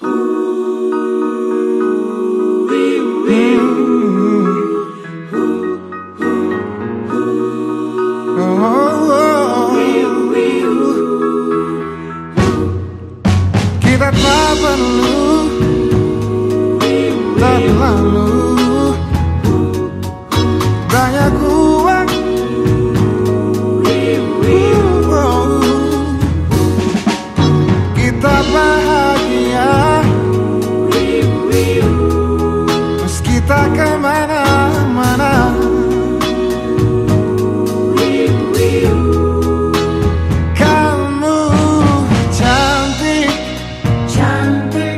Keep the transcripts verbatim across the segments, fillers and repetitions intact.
Kita tak perlu terlalu banyak uang. Kita bahagia meski tak kemana-mana. Kamu cantik, cantik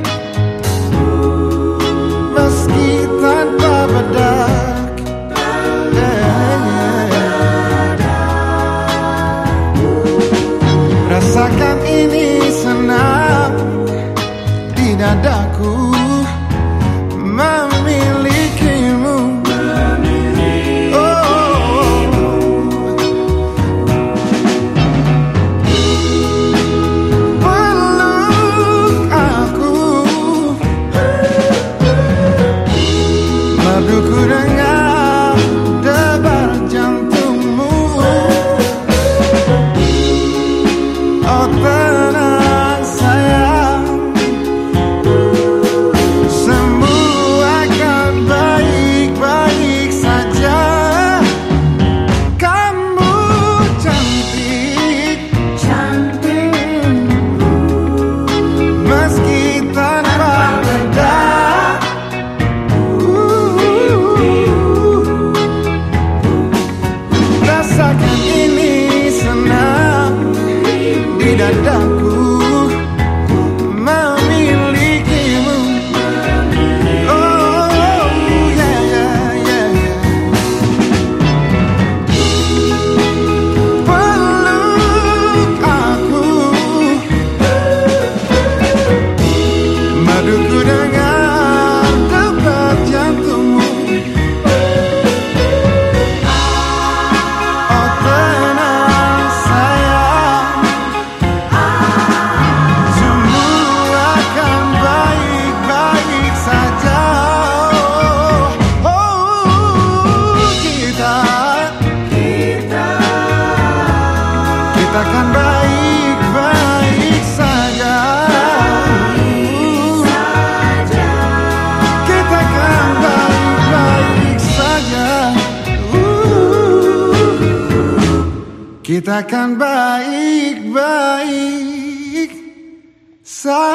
meski tanpa bedak. Rasakan ini senang di dadaku memilikimu. Oh, peluk aku, merduku dengar debar jantungmu. Oh tenang sayang, semua akan baik-baik saja. Kamu cantik, cantik meski tanpa bedak. Rasakan ini senang di dadaku memilikimu. Oh yeah, yeah, yeah, yeah. Peluk aku, merduku dengar debar jantungmu. Oh tenang sayang, semua akan baik-baik saja. Oh kita, kita, kita akan baik-baik saja. Kita akan baik-baik saja. Kita akan baik-baik saja.